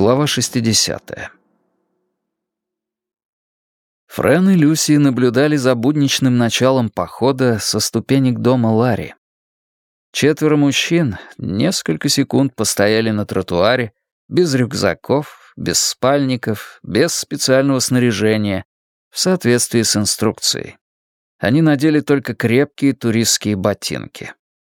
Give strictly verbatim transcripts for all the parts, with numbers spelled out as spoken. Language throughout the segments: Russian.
Глава шестидесятая. Фрэн и Люси наблюдали за будничным началом похода со ступенек дома Ларри. Четверо мужчин несколько секунд постояли на тротуаре, без рюкзаков, без спальников, без специального снаряжения, в соответствии с инструкцией. Они надели только крепкие туристские ботинки.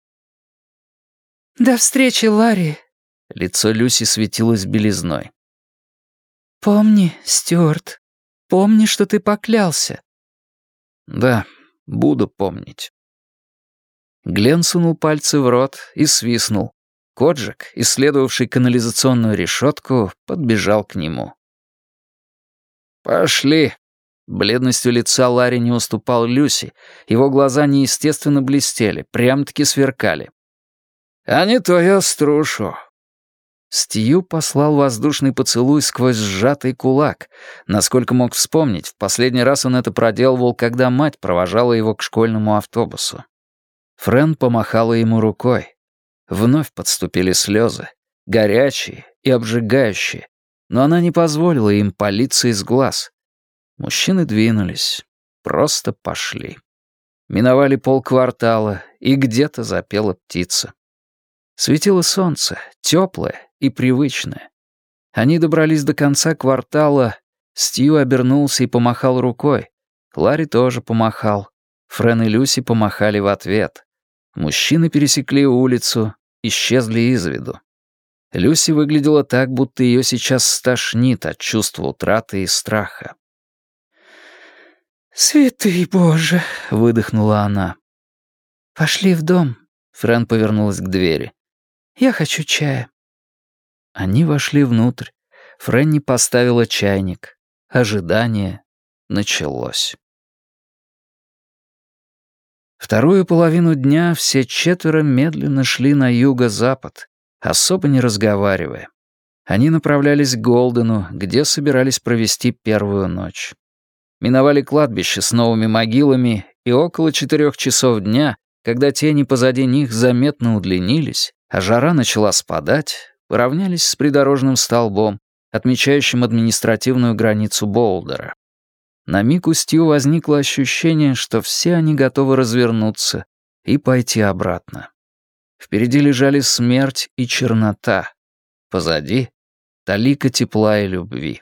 «До встречи, Ларри!» Лицо Люси светилось белизной. «Помни, Стюарт, помни, что ты поклялся». «Да, буду помнить». Глен сунул пальцы в рот и свистнул. Коджик, исследовавший канализационную решетку, подбежал к нему. «Пошли». Бледностью лица Ларри не уступал Люси, его глаза неестественно блестели, прям-таки сверкали. «А не то я струшу». Стью послал воздушный поцелуй сквозь сжатый кулак. Насколько мог вспомнить, в последний раз он это проделывал, когда мать провожала его к школьному автобусу. Фрэн помахала ему рукой. Вновь подступили слезы, горячие и обжигающие, но она не позволила им палиться из глаз. Мужчины двинулись, просто пошли. Миновали полквартала, и где-то запела птица. Светило солнце, теплое и привычное. Они добрались до конца квартала. Стью обернулся и помахал рукой. Ларри тоже помахал. Фрэн и Люси помахали в ответ. Мужчины пересекли улицу, исчезли из виду. Люси выглядела так, будто ее сейчас стошнит от чувства утраты и страха. «Святый Боже!» — выдохнула она. «Пошли в дом», — Фрэн повернулась к двери. «Я хочу чая». Они вошли внутрь. Фрэнни поставила чайник. Ожидание началось. Вторую половину дня все четверо медленно шли на юго-запад, особо не разговаривая. Они направлялись к Голдену, где собирались провести первую ночь. Миновали кладбище с новыми могилами, и около четырех часов дня, когда тени позади них заметно удлинились, а жара начала спадать, поравнялись с придорожным столбом, отмечающим административную границу Болдера. На миг у Стью возникло ощущение, что все они готовы развернуться и пойти обратно. Впереди лежали смерть и чернота. Позади — талика тепла и любви.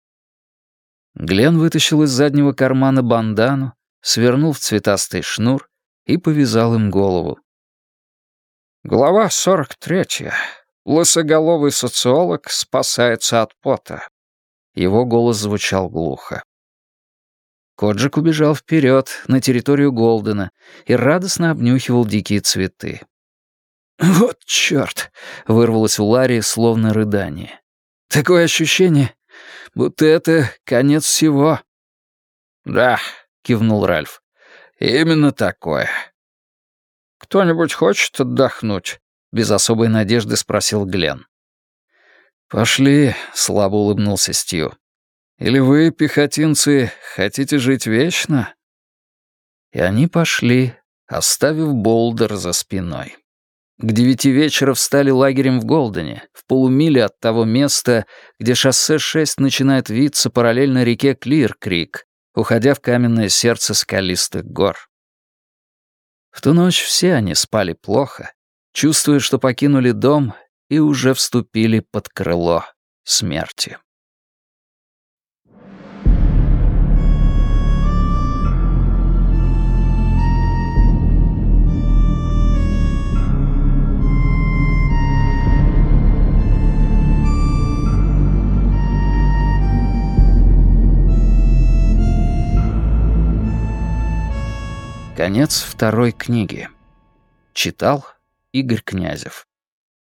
Глен вытащил из заднего кармана бандану, свернул в цветастый шнур и повязал им голову. Глава сорок третья. Лысоголовый социолог спасается от пота. Его голос звучал глухо. Коджик убежал вперед, на территорию Голдена, и радостно обнюхивал дикие цветы. «Вот чёрт!» — вырвалось у Ларри, словно рыдание. «Такое ощущение, будто это конец всего». «Да», — кивнул Ральф, — «именно такое». «Кто-нибудь хочет отдохнуть?» — без особой надежды спросил Глен. «Пошли», — слабо улыбнулся Стью. «Или вы, пехотинцы, хотите жить вечно?» И они пошли, оставив Болдер за спиной. К девяти вечера встали лагерем в Голдене, в полумиле от того места, где шоссе шесть начинает виться параллельно реке Клир-Крик, уходя в каменное сердце скалистых гор. В ту ночь все они спали плохо, чувствуя, что покинули дом и уже вступили под крыло смерти. Конец второй книги. Читал Игорь Князев.